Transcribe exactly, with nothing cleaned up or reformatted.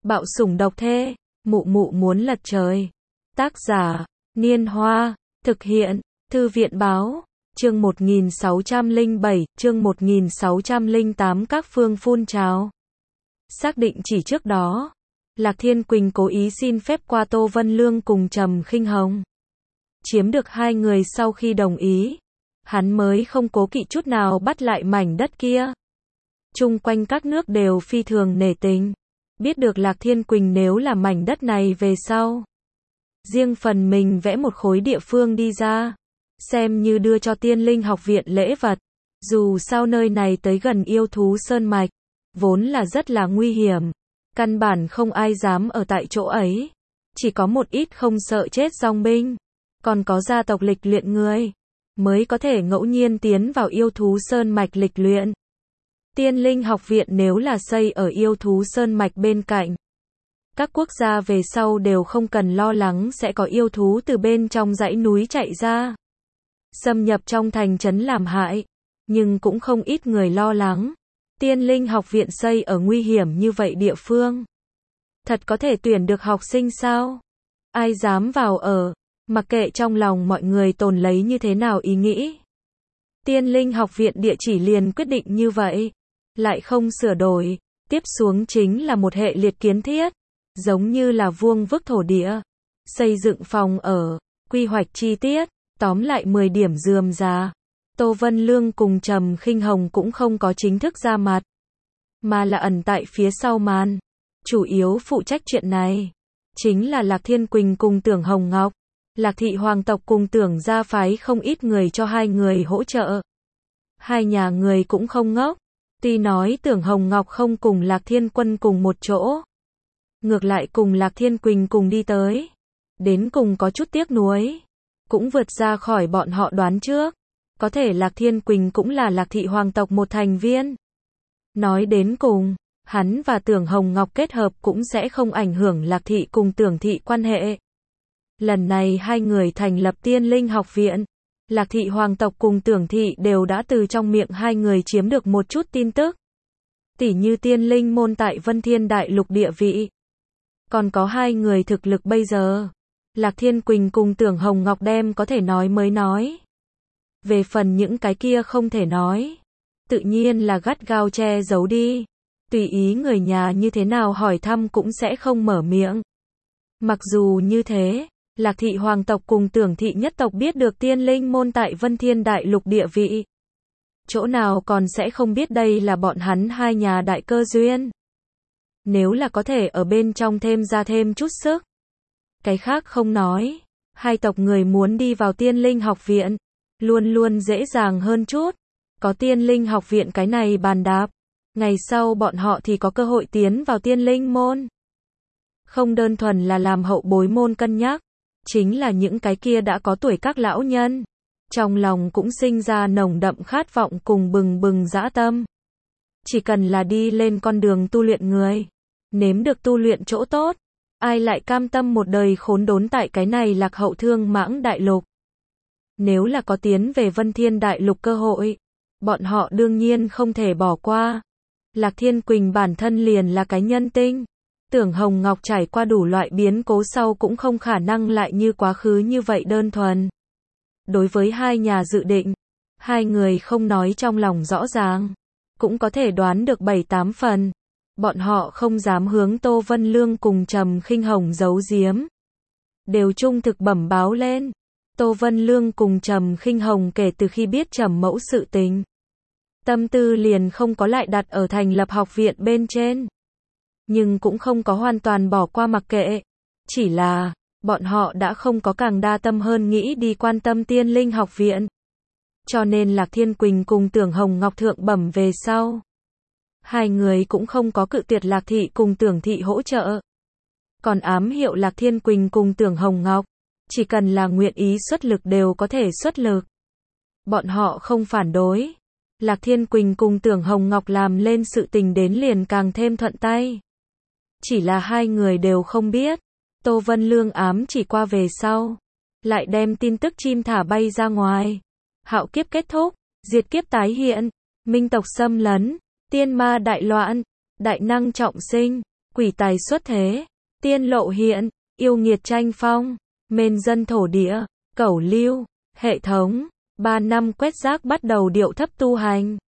Bạo sủng độc thê, mụ mụ muốn lật trời. Tác giả, Niên Hoa, thực hiện, Thư viện Báo, chương một nghìn sáu trăm lẻ bảy, chương một nghìn sáu trăm lẻ tám các phương phun trào. Xác định chỉ trước đó, Lạc Thiên Quỳnh cố ý xin phép qua Tô Vân Lương cùng Trầm Khinh Hồng. Chiếm được hai người sau khi đồng ý, hắn mới không cố kỵ chút nào bắt lại mảnh đất kia. Chung quanh các nước đều phi thường nể tình. Biết được Lạc Thiên Quỳnh nếu là mảnh đất này về sau, riêng phần mình vẽ một khối địa phương đi ra, xem như đưa cho Tiên Linh học viện lễ vật. Dù sao nơi này tới gần yêu thú sơn mạch, vốn là rất là nguy hiểm, căn bản không ai dám ở tại chỗ ấy. Chỉ có một ít không sợ chết dòng binh, còn có gia tộc lịch luyện người, mới có thể ngẫu nhiên tiến vào yêu thú sơn mạch lịch luyện. Tiên Linh học viện nếu là xây ở yêu thú sơn mạch bên cạnh, các quốc gia về sau đều không cần lo lắng sẽ có yêu thú từ bên trong dãy núi chạy ra, xâm nhập trong thành trấn làm hại. Nhưng cũng không ít người lo lắng, Tiên Linh học viện xây ở nguy hiểm như vậy địa phương, thật có thể tuyển được học sinh sao? Ai dám vào ở? Mặc kệ trong lòng mọi người tồn lấy như thế nào ý nghĩ, Tiên Linh học viện địa chỉ liền quyết định như vậy, lại không sửa đổi. Tiếp xuống chính là một hệ liệt kiến thiết, giống như là vuông vức thổ địa, xây dựng phòng ở, quy hoạch chi tiết, tóm lại mười điểm rườm rà. Tô Vân Lương cùng Trầm Khinh Hồng cũng không có chính thức ra mặt, mà là ẩn tại phía sau màn. Chủ yếu phụ trách chuyện này chính là Lạc Thiên Quỳnh cùng Tưởng Hồng Ngọc. Lạc thị hoàng tộc cùng Tưởng gia phái không ít người cho hai người hỗ trợ. Hai nhà người cũng không ngốc, tuy nói Tưởng Hồng Ngọc không cùng Lạc Thiên Quân cùng một chỗ, ngược lại cùng Lạc Thiên Quỳnh cùng đi tới, đến cùng có chút tiếc nuối, cũng vượt ra khỏi bọn họ đoán trước. Có thể Lạc Thiên Quỳnh cũng là Lạc thị hoàng tộc một thành viên. Nói đến cùng, hắn và Tưởng Hồng Ngọc kết hợp cũng sẽ không ảnh hưởng Lạc thị cùng Tưởng thị quan hệ. Lần này hai người thành lập Tiên Linh học viện, Lạc thị hoàng tộc cùng Tưởng thị đều đã từ trong miệng hai người chiếm được một chút tin tức. Tỉ như Tiên Linh môn tại Vân Thiên Đại Lục địa vị. Còn có hai người thực lực bây giờ, Lạc Thiên Quỳnh cùng Tưởng Hồng Ngọc đem có thể nói mới nói. Về phần những cái kia không thể nói, tự nhiên là gắt gao che giấu đi. Tùy ý người nhà như thế nào hỏi thăm cũng sẽ không mở miệng. Mặc dù như thế, Lạc thị hoàng tộc cùng Tưởng thị nhất tộc biết được Tiên Linh môn tại Vân Thiên Đại Lục địa vị, chỗ nào còn sẽ không biết đây là bọn hắn hai nhà đại cơ duyên. Nếu là có thể ở bên trong thêm ra thêm chút sức, cái khác không nói, hai tộc người muốn đi vào Tiên Linh học viện, luôn luôn dễ dàng hơn chút. Có Tiên Linh học viện cái này bàn đạp, ngày sau bọn họ thì có cơ hội tiến vào Tiên Linh môn. Không đơn thuần là làm hậu bối môn cân nhắc, chính là những cái kia đã có tuổi các lão nhân, trong lòng cũng sinh ra nồng đậm khát vọng cùng bừng bừng dã tâm. Chỉ cần là đi lên con đường tu luyện người, nếm được tu luyện chỗ tốt, ai lại cam tâm một đời khốn đốn tại cái này lạc hậu thương mãng đại lục. Nếu là có tiến về Vân Thiên Đại Lục cơ hội, bọn họ đương nhiên không thể bỏ qua. Lạc Thiên Quỳnh bản thân liền là cái nhân tinh, Tưởng Hồng Ngọc trải qua đủ loại biến cố sau cũng không khả năng lại như quá khứ như vậy đơn thuần. Đối với hai nhà dự định, hai người không nói trong lòng rõ ràng, cũng có thể đoán được bảy tám phần. Bọn họ không dám hướng Tô Vân Lương cùng Trầm Khinh Hồng giấu giếm, đều trung thực bẩm báo lên. Tô Vân Lương cùng Trầm Khinh Hồng kể từ khi biết Trầm mẫu sự tình, tâm tư liền không có lại đặt ở thành lập học viện bên trên, nhưng cũng không có hoàn toàn bỏ qua mặc kệ, chỉ là bọn họ đã không có càng đa tâm hơn nghĩ đi quan tâm Tiên Linh học viện. Cho nên Lạc Thiên Quỳnh cùng Tưởng Hồng Ngọc thượng bẩm về sau, hai người cũng không có cự tuyệt Lạc thị cùng Tưởng thị hỗ trợ, còn ám hiệu Lạc Thiên Quỳnh cùng Tưởng Hồng Ngọc, chỉ cần là nguyện ý xuất lực đều có thể xuất lực. Bọn họ không phản đối. Lạc Thiên Quỳnh cùng Tưởng Hồng Ngọc làm lên sự tình đến liền càng thêm thuận tay. Chỉ là hai người đều không biết, Tô Vân Lương ám chỉ qua về sau, lại đem tin tức chim thả bay ra ngoài. Hạo kiếp kết thúc, diệt kiếp tái hiện, minh tộc xâm lấn, tiên ma đại loạn, đại năng trọng sinh, quỷ tài xuất thế, tiên lộ hiện, yêu nghiệt tranh phong, mên dân thổ địa, cẩu lưu, hệ thống, ba năm quét rác bắt đầu điệu thấp tu hành.